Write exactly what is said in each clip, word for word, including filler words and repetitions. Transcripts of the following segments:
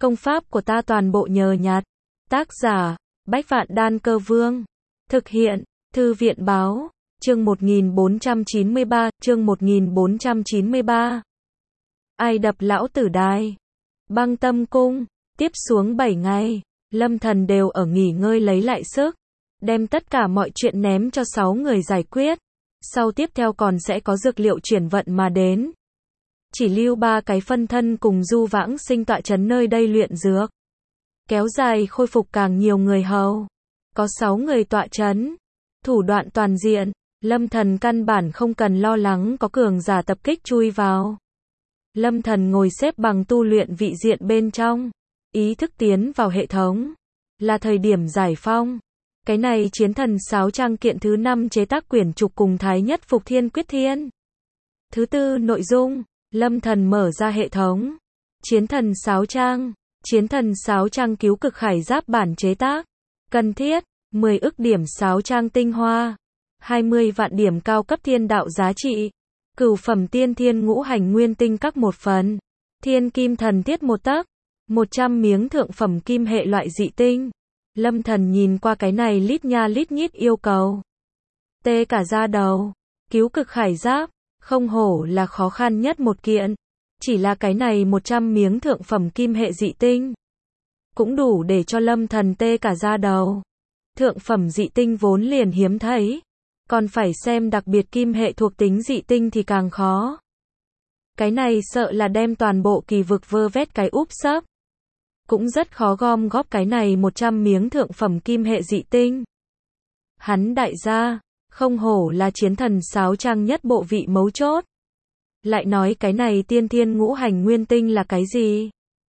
Công pháp của ta toàn bộ nhờ nhặt. Tác giả, Bách Vạn Đan Cơ Vương. Thực hiện, Thư viện Báo. Chương một nghìn bốn trăm chín mươi ba, chương một nghìn bốn trăm chín mươi ba. Ai đập lão tử đài? Băng Tâm Cung. Tiếp xuống bảy ngày, Lâm Thần đều ở nghỉ ngơi lấy lại sức, đem tất cả mọi chuyện ném cho sáu người giải quyết. Sau tiếp theo còn sẽ có dược liệu chuyển vận mà đến. Chỉ lưu ba cái phân thân cùng Du Vãng Sinh tọa trấn nơi đây luyện dược. Kéo dài khôi phục càng nhiều người hầu. Có sáu người tọa trấn. Thủ đoạn toàn diện, Lâm Thần căn bản không cần lo lắng có cường giả tập kích chui vào. Lâm Thần ngồi xếp bằng tu luyện vị diện bên trong. Ý thức tiến vào hệ thống. Là thời điểm giải phong. Cái này chiến thần sáo trang kiện thứ năm chế tác quyển trục cùng Thái Nhất Phục Thiên Quyết Thiên. Thứ tư nội dung, Lâm Thần mở ra hệ thống. Chiến thần sáo trang. Chiến thần sáo trang cứu cực khải giáp bản chế tác. Cần thiết, mười ức điểm sáo trang tinh hoa. hai mươi vạn điểm cao cấp thiên đạo giá trị. Cửu phẩm tiên thiên ngũ hành nguyên tinh các một phần. Thiên kim thần thiết một tấc. một trăm miếng thượng phẩm kim hệ loại dị tinh. Lâm Thần nhìn qua cái này lít nha lít nhít yêu cầu. Tê cả da đầu. Cứu cực khải giáp. Không hổ là khó khăn nhất một kiện. Chỉ là cái này một trăm miếng thượng phẩm kim hệ dị tinh. Cũng đủ để cho Lâm Thần tê cả da đầu. Thượng phẩm dị tinh vốn liền hiếm thấy. Còn phải xem đặc biệt kim hệ thuộc tính dị tinh thì càng khó. Cái này sợ là đem toàn bộ kỳ vực vơ vét cái úp sấp. Cũng rất khó gom góp cái này một trăm miếng thượng phẩm kim hệ dị tinh. Hắn đại gia, không hổ là chiến thần sáo trang nhất bộ vị mấu chốt. Lại nói cái này tiên thiên ngũ hành nguyên tinh là cái gì?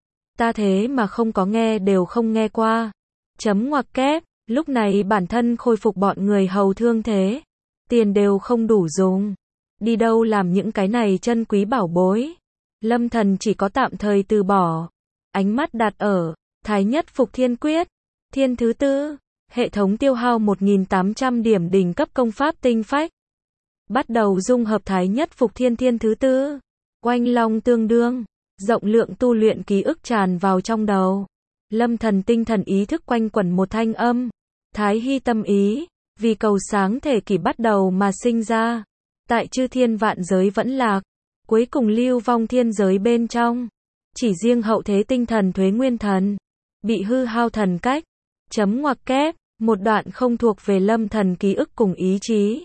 Ta thế mà không có nghe đều không nghe qua. Chấm ngoặc kép, lúc này bản thân khôi phục bọn người hầu thương thế. Tiền đều không đủ dùng. Đi đâu làm những cái này chân quý bảo bối. Lâm Thần chỉ có tạm thời từ bỏ. Ánh mắt đặt ở Thái Nhất Phục Thiên Quyết. Thiên thứ tư. Hệ thống tiêu hao một nghìn tám trăm điểm đỉnh cấp công pháp tinh phách. Bắt đầu dung hợp Thái Nhất Phục Thiên Thiên thứ tư. Oanh long tương đương. Rộng lượng tu luyện ký ức tràn vào trong đầu. Lâm Thần tinh thần ý thức quanh quẩn một thanh âm. Thái Hy tâm ý. Vì cầu sáng thể kỷ bắt đầu mà sinh ra. Tại chư thiên vạn giới vẫn lạc. Cuối cùng lưu vong thiên giới bên trong. Chỉ riêng hậu thế tinh thần Thuế Nguyên Thần. Bị hư hao thần cách. Chấm ngoặc kép. Một đoạn không thuộc về Lâm Thần ký ức cùng ý chí.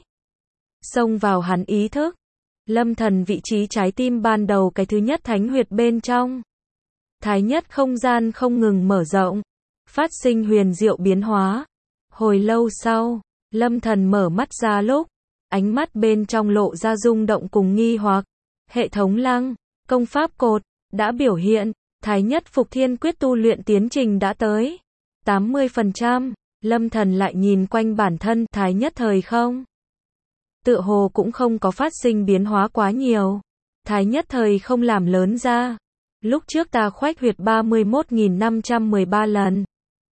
Xông vào hắn ý thức. Lâm Thần vị trí trái tim ban đầu cái thứ nhất thánh huyệt bên trong. Thái nhất không gian không ngừng mở rộng. Phát sinh huyền diệu biến hóa. Hồi lâu sau, Lâm Thần mở mắt ra lúc. Ánh mắt bên trong lộ ra rung động cùng nghi hoặc. Hệ thống lăng, công pháp cột, đã biểu hiện. Thái Nhất Phục Thiên Quyết tu luyện tiến trình đã tới tám mươi phần trăm. Lâm Thần lại nhìn quanh bản thân Thái Nhất thời không. Tựa hồ cũng không có phát sinh biến hóa quá nhiều. Thái Nhất thời không làm lớn ra. Lúc trước ta khoách huyệt ba mươi mốt nghìn năm trăm mười ba lần.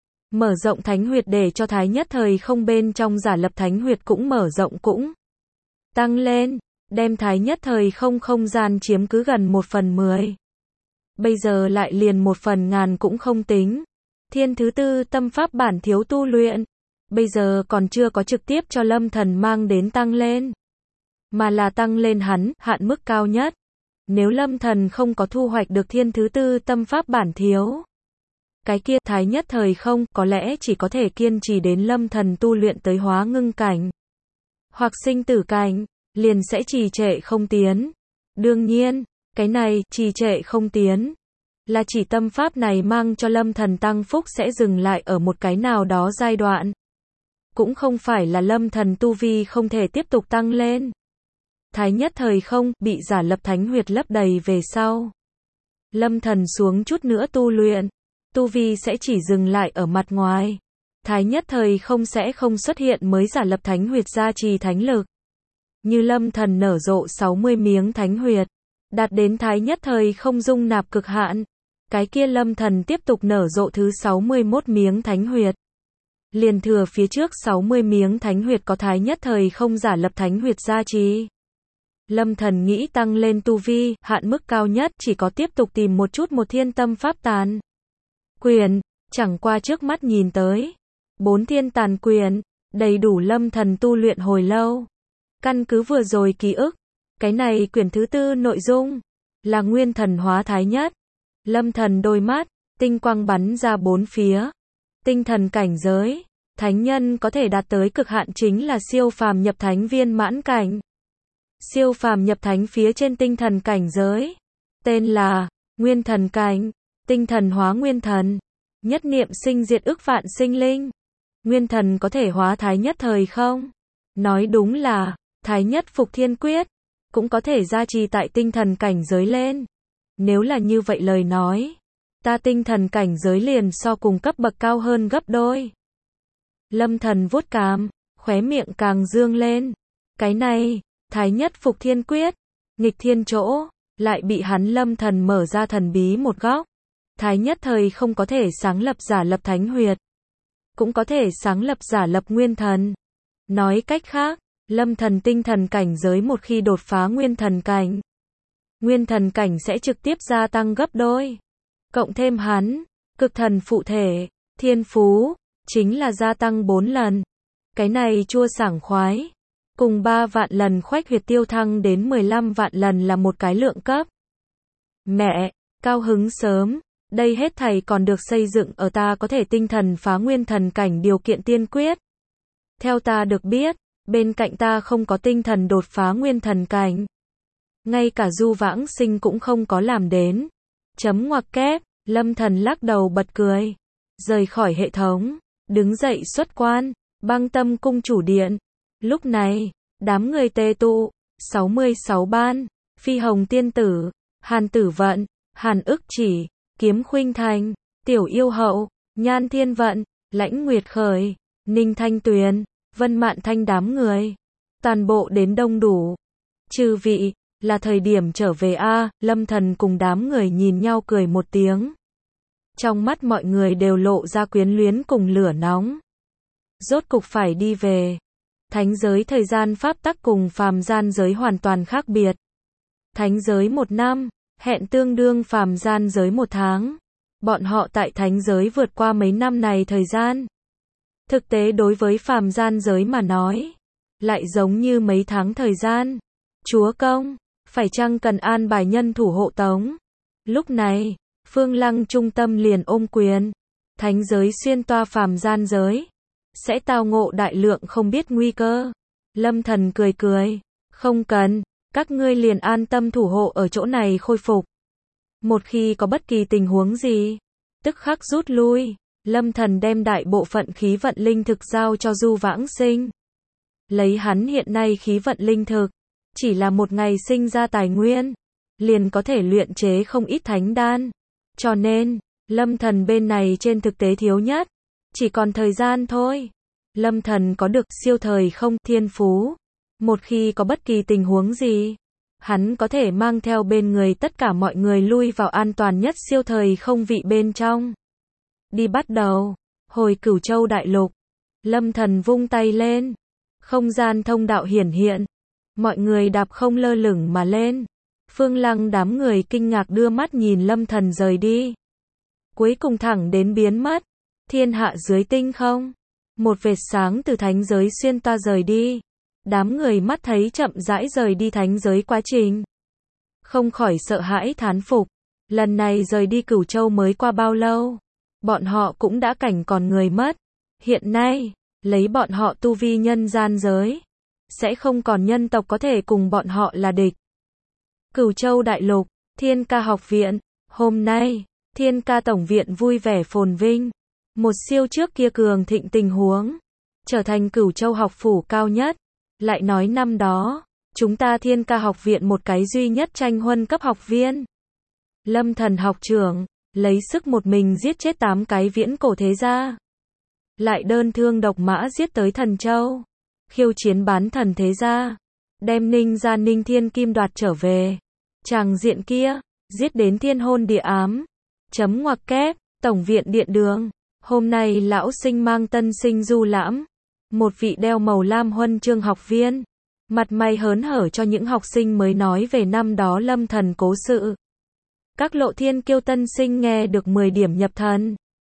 Mở rộng thánh huyệt để cho Thái Nhất thời không bên trong giả lập thánh huyệt cũng mở rộng cũng tăng lên. Đem Thái Nhất thời không không gian chiếm cứ gần một phần mười. Bây giờ lại liền một phần ngàn cũng không tính. Thiên thứ tư tâm pháp bản thiếu tu luyện. Bây giờ còn chưa có trực tiếp cho Lâm Thần mang đến tăng lên. Mà là tăng lên hắn, hạn mức cao nhất. Nếu Lâm Thần không có thu hoạch được thiên thứ tư tâm pháp bản thiếu. Cái kia Thái Nhất thời không, có lẽ chỉ có thể kiên trì đến Lâm Thần tu luyện tới hóa ngưng cảnh. Hoặc sinh tử cảnh, liền sẽ trì trệ không tiến. Đương nhiên, cái này, trì trệ không tiến. Là chỉ tâm pháp này mang cho Lâm Thần tăng phúc sẽ dừng lại ở một cái nào đó giai đoạn. Cũng không phải là Lâm Thần tu vi không thể tiếp tục tăng lên. Thái Nhất thời không, bị giả lập thánh huyệt lấp đầy về sau. Lâm Thần xuống chút nữa tu luyện. Tu vi sẽ chỉ dừng lại ở mặt ngoài. Thái Nhất thời không sẽ không xuất hiện mới giả lập thánh huyệt gia trì thánh lực. Như Lâm Thần nở rộ sáu mươi miếng thánh huyệt. Đạt đến Thái Nhất thời không dung nạp cực hạn. Cái kia Lâm Thần tiếp tục nở rộ thứ sáu mươi mốt miếng thánh huyệt. Liền thừa phía trước sáu mươi miếng thánh huyệt có Thái Nhất thời không giả lập thánh huyệt gia trì. Lâm Thần nghĩ tăng lên tu vi, hạn mức cao nhất chỉ có tiếp tục tìm một chút một thiên tâm pháp tàn. quyền, chẳng qua trước mắt nhìn tới. Bốn thiên tàn quyền, đầy đủ Lâm Thần tu luyện hồi lâu. Căn cứ vừa rồi ký ức, cái này quyển thứ tư nội dung, là nguyên thần hóa thái nhất. Lâm Thần đôi mắt, tinh quang bắn ra bốn phía. Tinh thần cảnh giới, thánh nhân có thể đạt tới cực hạn chính là siêu phàm nhập thánh viên mãn cảnh. Siêu phàm nhập thánh phía trên tinh thần cảnh giới, tên là nguyên thần cảnh, tinh thần hóa nguyên thần, nhất niệm sinh diệt ức vạn sinh linh. Nguyên thần có thể hóa thái nhất thời không? Nói đúng là thái nhất phục thiên quyết, cũng có thể gia trì tại tinh thần cảnh giới lên. Nếu là như vậy lời nói, ta tinh thần cảnh giới liền so cùng cấp bậc cao hơn gấp đôi. Lâm Thần vuốt cằm, khóe miệng càng dương lên. Cái này, thái nhất phục thiên quyết, nghịch thiên chỗ, lại bị hắn Lâm Thần mở ra thần bí một góc. Thái nhất thời không có thể sáng lập giả lập thánh huyệt, cũng có thể sáng lập giả lập nguyên thần. Nói cách khác, Lâm Thần tinh thần cảnh giới một khi đột phá nguyên thần cảnh, nguyên thần cảnh sẽ trực tiếp gia tăng gấp đôi. Cộng thêm hắn, cực thần phụ thể, thiên phú, chính là gia tăng bốn lần. Cái này chua sảng khoái. Cùng ba vạn lần khoách huyệt tiêu thăng đến mười lăm vạn lần là một cái lượng cấp. Mẹ, cao hứng sớm, đây hết thảy còn được xây dựng ở ta có thể tinh thần phá nguyên thần cảnh điều kiện tiên quyết. Theo ta được biết, bên cạnh ta không có tinh thần đột phá nguyên thần cảnh. Ngay cả Du Vãng Sinh cũng không có làm đến. Chấm ngoặc kép, Lâm Thần lắc đầu bật cười. Rời khỏi hệ thống, đứng dậy xuất quan, Băng Tâm cung chủ điện. Lúc này, đám người tề tụ, sáu mươi sáu ban, Phi Hồng Tiên Tử, Hàn Tử Vận, Hàn Ức Chỉ, Kiếm Khuynh Thành, Tiểu Yêu Hậu, Nhan Thiên Vận, Lãnh Nguyệt Khởi, Ninh Thanh Tuyền, Vân Mạn Thanh đám người. Toàn bộ đến đông đủ. Chư vị, là thời điểm trở về a. Lâm Thần cùng đám người nhìn nhau cười một tiếng. Trong mắt mọi người đều lộ ra quyến luyến cùng lửa nóng. Rốt cục phải đi về. Thánh giới thời gian pháp tắc cùng phàm gian giới hoàn toàn khác biệt. Thánh giới một năm, hẹn tương đương phàm gian giới một tháng. Bọn họ tại thánh giới vượt qua mấy năm này thời gian. Thực tế đối với phàm gian giới mà nói, lại giống như mấy tháng thời gian. Chúa công, phải chăng cần an bài nhân thủ hộ tống? Lúc này, Phương Lăng trung tâm liền ôm quyền. Thánh giới xuyên toa phàm gian giới, sẽ tao ngộ đại lượng không biết nguy cơ. Lâm Thần cười cười, không cần, các ngươi liền an tâm thủ hộ ở chỗ này khôi phục. Một khi có bất kỳ tình huống gì, tức khắc rút lui. Lâm Thần đem đại bộ phận khí vận linh thực giao cho Du Vãng Sinh. Lấy hắn hiện nay khí vận linh thực, chỉ là một ngày sinh ra tài nguyên, liền có thể luyện chế không ít thánh đan. Cho nên, Lâm Thần bên này trên thực tế thiếu nhất, chỉ còn thời gian thôi. Lâm Thần có được siêu thời không thiên phú. Một khi có bất kỳ tình huống gì, hắn có thể mang theo bên người tất cả mọi người lui vào an toàn nhất siêu thời không vị bên trong. Đi bắt đầu, hồi Cửu Châu đại lục. Lâm Thần vung tay lên, không gian thông đạo hiển hiện. Mọi người đạp không lơ lửng mà lên. Phương Lăng đám người kinh ngạc đưa mắt nhìn Lâm Thần rời đi. Cuối cùng thẳng đến biến mất. Thiên hạ dưới tinh không. Một vệt sáng từ thánh giới xuyên toa rời đi. Đám người mắt thấy chậm rãi rời đi thánh giới quá trình, không khỏi sợ hãi thán phục. Lần này rời đi Cửu Châu mới qua bao lâu, bọn họ cũng đã cảnh còn người mất. Hiện nay, lấy bọn họ tu vi nhân gian giới, sẽ không còn nhân tộc có thể cùng bọn họ là địch. Cửu Châu đại lục, Thiên Ca học viện. Hôm nay, Thiên Ca tổng viện vui vẻ phồn vinh. Một siêu trước kia cường thịnh tình huống, trở thành Cửu Châu học phủ cao nhất. Lại nói năm đó, chúng ta Thiên Ca học viện một cái duy nhất tranh huân cấp học viên. Lâm Thần học trưởng, lấy sức một mình giết chết tám cái viễn cổ thế gia. Lại đơn thương độc mã giết tới Thần Châu. Khiêu chiến bán thần thế gia. Đem Ninh gia Ninh Thiên Kim đoạt trở về. Tràng diện kia, giết đến thiên hôn địa ám. Chấm ngoặc kép, tổng viện điện đường. Hôm nay lão sinh mang tân sinh du lãm. Một vị đeo màu lam huân chương học viên. Mặt mày hớn hở cho những học sinh mới nói về năm đó Lâm Thần cố sự. Các lộ thiên kiêu tân sinh nghe được mười điểm nhập thần.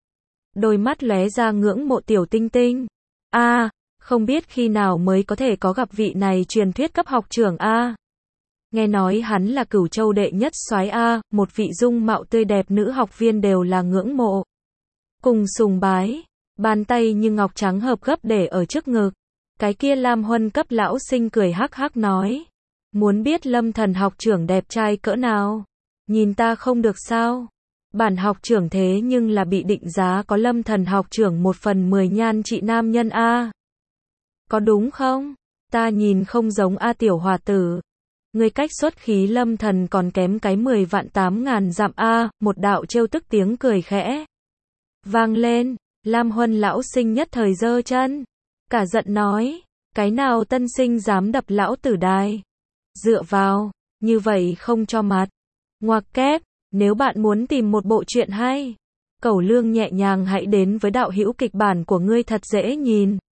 đôi mắt lóe ra ngưỡng mộ tiểu tinh tinh. A, không biết khi nào mới có thể có gặp vị này truyền thuyết cấp học trưởng A. Nghe nói hắn là Cửu Châu đệ nhất soái A, một vị dung mạo tươi đẹp nữ học viên đều là ngưỡng mộ. Cùng sùng bái, bàn tay như ngọc trắng hợp gấp để ở trước ngực. Cái kia Lam Huân cấp lão sinh cười hắc hắc nói. Muốn biết Lâm Thần học trưởng đẹp trai cỡ nào? Nhìn ta không được sao? Bản học trưởng thế nhưng là bị định giá có Lâm Thần học trưởng một phần mười nhan trị nam nhân A. Có đúng không? Ta nhìn không giống A tiểu hòa tử. Người cách xuất khí Lâm Thần còn kém cái mười vạn tám ngàn dặm A, một đạo trêu tức tiếng cười khẽ. Vang lên, Lam Huân lão sinh nhất thời giơ chân. Cả giận nói, cái nào tân sinh dám đập lão tử đài. Dựa vào, như vậy không cho mặt. Ngoặc kép, nếu bạn muốn tìm một bộ truyện hay, Cẩu Lương nhẹ nhàng hãy đến với đạo hữu kịch bản của ngươi thật dễ nhìn.